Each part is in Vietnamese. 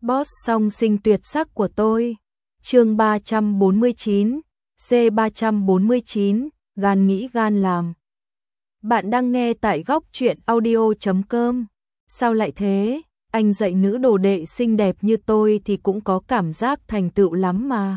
Boss song sinh tuyệt sắc của tôi. Chương 349, C349, gan nghĩ gan làm. Bạn đang nghe tại góc truyện audio.com. Sao lại thế? Anh dạy nữ đồ đệ xinh đẹp như tôi thì cũng có cảm giác thành tựu lắm mà.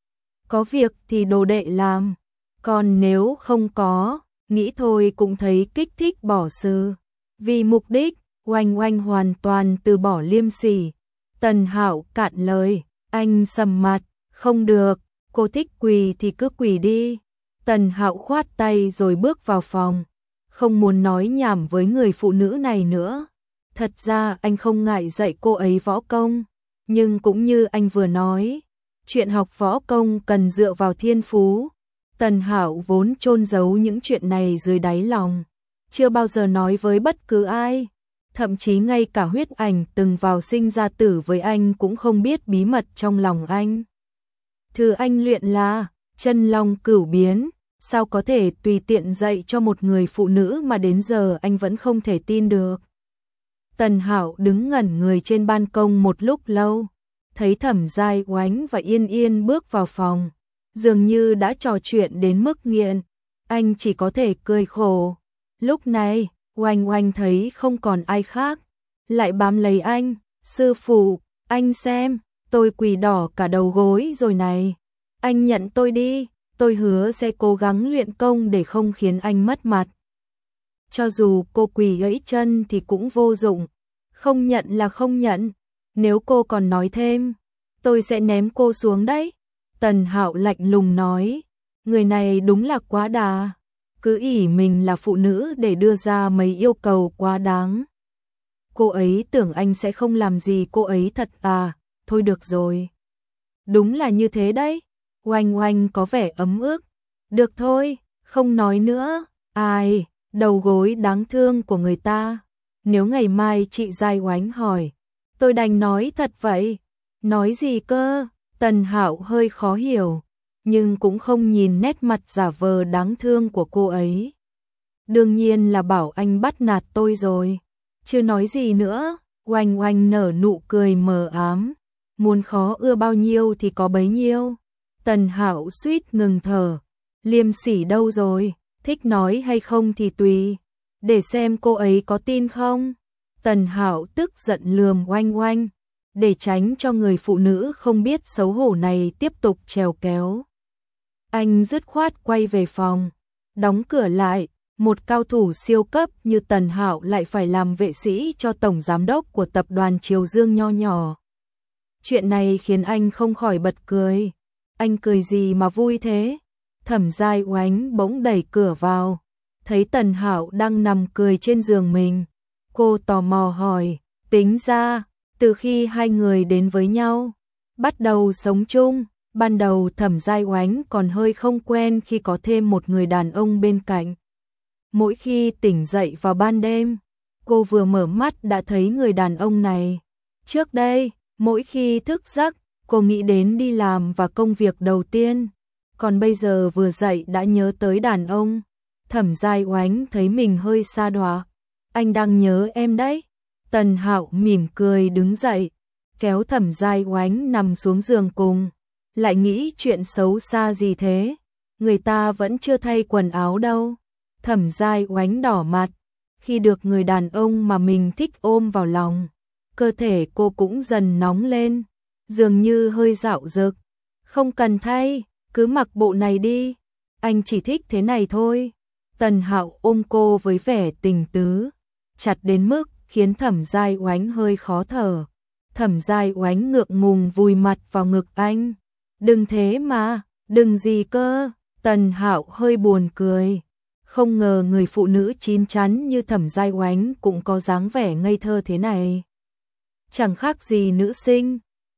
Có việc thì đồ đệ làm, còn nếu không có, nghĩ thôi cũng thấy kích thích bỏ sự. Vì mục đích, Oanh Oanh hoàn toàn từ bỏ liêm sỉ. Tần Hạo cạn lời, anh sầm mặt, không được, cô thích quỳ thì cứ quỳ đi. Tần Hạo khoát tay rồi bước vào phòng, không muốn nói nhảm với người phụ nữ này nữa. Thật ra anh không ngại dạy cô ấy võ công, nhưng cũng như anh vừa nói, chuyện học võ công cần dựa vào thiên phú. Tần Hạo vốn chôn giấu những chuyện này dưới đáy lòng, chưa bao giờ nói với bất cứ ai. Thậm chí ngay cả Huyết Ảnh từng vào sinh ra tử với anh cũng không biết bí mật trong lòng anh. Thứ anh luyện là chân long cửu biến, sao có thể tùy tiện dạy cho một người phụ nữ mà đến giờ anh vẫn không thể tin được. Tần Hạo đứng ngẩn người trên ban công một lúc lâu, thấy Thẩm Giai Oánh và Yên Yên bước vào phòng, dường như đã trò chuyện đến mức nghiện, anh chỉ có thể cười khổ. Lúc này, Oanh Oanh thấy không còn ai khác, lại bám lấy anh, sư phụ, anh xem, tôi quỳ đỏ cả đầu gối rồi này, anh nhận tôi đi, tôi hứa sẽ cố gắng luyện công để không khiến anh mất mặt. Cho dù cô quỳ gãy chân thì cũng vô dụng, không nhận là không nhận, nếu cô còn nói thêm, tôi sẽ ném cô xuống đấy. Tần Hạo lạnh lùng nói, người này đúng là quá đà. Cứ ỷ mình là phụ nữ để đưa ra mấy yêu cầu quá đáng. Cô ấy tưởng anh sẽ không làm gì cô ấy thật à, thôi được rồi. Đúng là như thế đấy. Oanh Oanh có vẻ ấm ức. Được thôi, không nói nữa. Ai, đầu gối đáng thương của người ta. Nếu ngày mai chị Giai Oánh hỏi, tôi đành nói thật vậy. Nói gì cơ? Tần Hạo hơi khó hiểu, nhưng cũng không nhìn nét mặt giả vờ đáng thương của cô ấy. Đương nhiên là bảo anh bắt nạt tôi rồi. Chưa nói gì nữa, Oanh Oanh nở nụ cười mờ ám. Muốn khó ưa bao nhiêu thì có bấy nhiêu. Tần Hạo suýt ngừng thở. Liêm sỉ đâu rồi, thích nói hay không thì tùy. Để xem cô ấy có tin không. Tần Hạo tức giận lườm Oanh Oanh, để tránh cho người phụ nữ không biết xấu hổ này tiếp tục trèo kéo. Anh dứt khoát quay về phòng, đóng cửa lại. Một cao thủ siêu cấp như Tần Hạo lại phải làm vệ sĩ cho tổng giám đốc của tập đoàn Triều Dương nho nhỏ. Chuyện này khiến anh không khỏi bật cười. Anh cười gì mà vui thế? Thẩm Giai Oánh bỗng đẩy cửa vào, thấy Tần Hạo đang nằm cười trên giường mình. Cô tò mò hỏi, tính ra, từ khi hai người đến với nhau, bắt đầu sống chung, ban đầu Thẩm Giai Oánh còn hơi không quen khi có thêm một người đàn ông bên cạnh. Mỗi khi tỉnh dậy vào ban đêm, cô vừa mở mắt đã thấy người đàn ông này. Trước đây, mỗi khi thức giấc, cô nghĩ đến đi làm và công việc đầu tiên. Còn bây giờ vừa dậy đã nhớ tới đàn ông. Thẩm Giai Oánh thấy mình hơi sa đọa. Anh đang nhớ em đấy. Tần Hạo mỉm cười đứng dậy, kéo Thẩm Giai Oánh nằm xuống giường cùng. Lại nghĩ chuyện xấu xa gì thế? Người ta vẫn chưa thay quần áo đâu. Thẩm Giai Oánh đỏ mặt, khi được người đàn ông mà mình thích ôm vào lòng, cơ thể cô cũng dần nóng lên, dường như hơi dạo dực. Không cần thay, cứ mặc bộ này đi, anh chỉ thích thế này thôi. Tần Hạo ôm cô với vẻ tình tứ, chặt đến mức khiến Thẩm Giai Oánh hơi khó thở. Thẩm Giai Oánh ngượng ngùng vùi mặt vào ngực anh. Đừng thế mà, đừng gì cơ. Tần Hạo hơi buồn cười. Không ngờ người phụ nữ chín chắn như Thẩm Giai Oánh cũng có dáng vẻ ngây thơ thế này. Chẳng khác gì nữ sinh.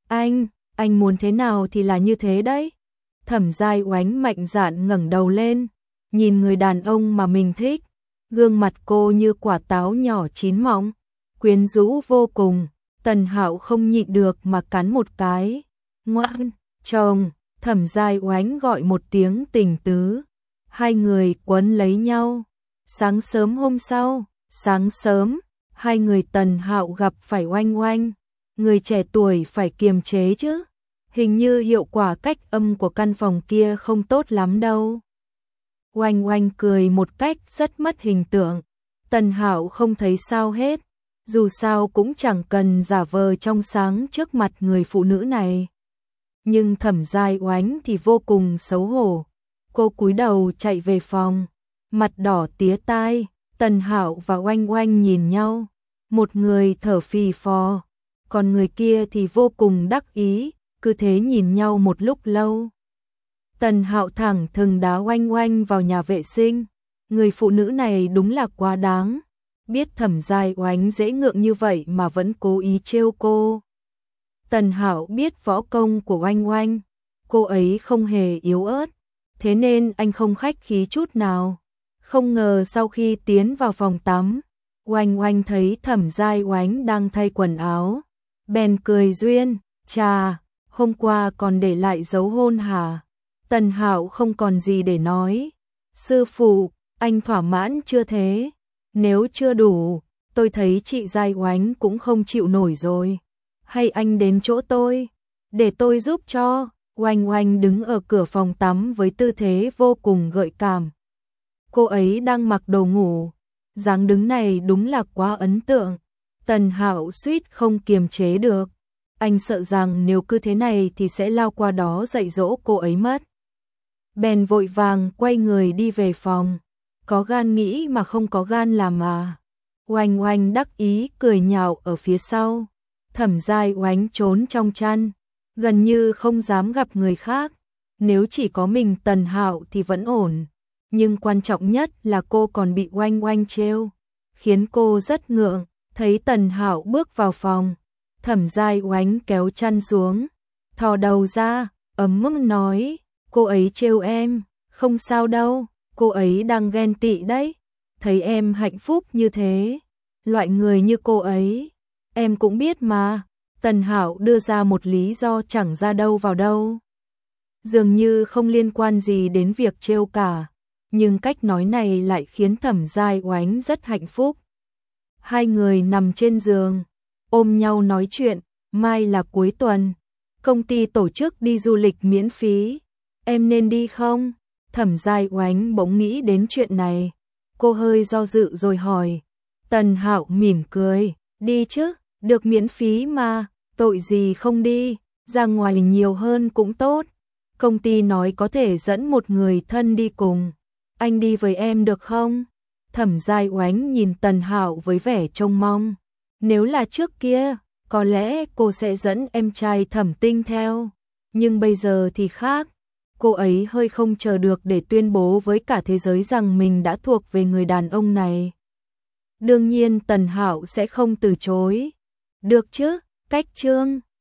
Anh muốn thế nào thì là như thế đấy. Thẩm Giai Oánh mạnh dạn ngẩng đầu lên, nhìn người đàn ông mà mình thích. Gương mặt cô như quả táo nhỏ chín mọng, quyến rũ vô cùng. Tần Hạo không nhịn được mà cắn một cái. Ngoan, chồng, Thẩm Giai Oánh gọi một tiếng tình tứ. Hai người quấn lấy nhau. Sáng sớm hôm sau, sáng sớm, hai người Tần Hạo gặp phải Oanh Oanh. người trẻ tuổi phải kiềm chế chứ. Hình như hiệu quả cách âm của căn phòng kia không tốt lắm đâu. Oanh Oanh cười một cách rất mất hình tượng. Tần Hạo không thấy sao hết. Dù sao cũng chẳng cần giả vờ trong sáng trước mặt người phụ nữ này. Nhưng Thẩm Giai Oánh thì vô cùng xấu hổ. Cô cúi đầu chạy về phòng, mặt đỏ tía tai. Tần Hạo và Oanh Oanh nhìn nhau. Một người thở phì phò, còn người kia thì vô cùng đắc ý, cứ thế nhìn nhau một lúc lâu. Tần Hạo thẳng thừng đá Oanh Oanh vào nhà vệ sinh. Người phụ nữ này đúng là quá đáng. Biết Thẩm Giai Oánh dễ ngượng như vậy mà vẫn cố ý trêu cô. Tần Hạo biết võ công của Oanh Oanh, cô ấy không hề yếu ớt, thế nên anh không khách khí chút nào. Không ngờ sau khi tiến vào phòng tắm, Oanh Oanh thấy Thẩm Giai Oánh đang thay quần áo, bèn cười duyên, chà, hôm qua còn để lại dấu hôn hả? Tần Hạo không còn gì để nói. Sư phụ, anh thỏa mãn chưa thế? Nếu chưa đủ, tôi thấy chị Giai Oánh cũng không chịu nổi rồi. Hay anh đến chỗ tôi, để tôi giúp cho. Oanh Oanh đứng ở cửa phòng tắm với tư thế vô cùng gợi cảm. Cô ấy đang mặc đồ ngủ, dáng đứng này đúng là quá ấn tượng. Tần Hạo suýt không kiềm chế được. Anh sợ rằng nếu cứ thế này thì sẽ lao qua đó dạy dỗ cô ấy mất. Bèn vội vàng quay người đi về phòng. Có gan nghĩ mà không có gan làm à. Oanh Oanh đắc ý cười nhạo ở phía sau. Thẩm Giai Oánh trốn trong chăn, gần như không dám gặp người khác. Nếu chỉ có mình Tần Hạo thì vẫn ổn, nhưng quan trọng nhất là cô còn bị Oanh Oanh trêu, khiến cô rất ngượng. Thấy Tần Hạo bước vào phòng, Thẩm Giai Oánh kéo chăn xuống, thò đầu ra, ấm mức nói, cô ấy trêu em, không sao đâu, cô ấy đang ghen tị đấy, thấy em hạnh phúc như thế, loại người như cô ấy, em cũng biết mà. Tần Hạo đưa ra một lý do chẳng ra đâu vào đâu, dường như không liên quan gì đến việc trêu cả, nhưng cách nói này lại khiến Thẩm Giai Oánh rất hạnh phúc. Hai người nằm trên giường, ôm nhau nói chuyện, mai là cuối tuần, công ty tổ chức đi du lịch miễn phí, em nên đi không? Thẩm Giai Oánh bỗng nghĩ đến chuyện này, cô hơi do dự rồi hỏi. Tần Hạo mỉm cười, đi chứ, được miễn phí mà, tội gì không đi, ra ngoài nhiều hơn cũng tốt. Công ty nói có thể dẫn một người thân đi cùng, anh đi với em được không? Thẩm Giai Oánh nhìn Tần Hạo với vẻ trông mong. Nếu là trước kia, có lẽ cô sẽ dẫn em trai Thẩm Tinh theo, nhưng bây giờ thì khác. Cô ấy hơi không chờ được để tuyên bố với cả thế giới rằng mình đã thuộc về người đàn ông này. Đương nhiên Tần Hạo sẽ không từ chối. Được chứ, cách chương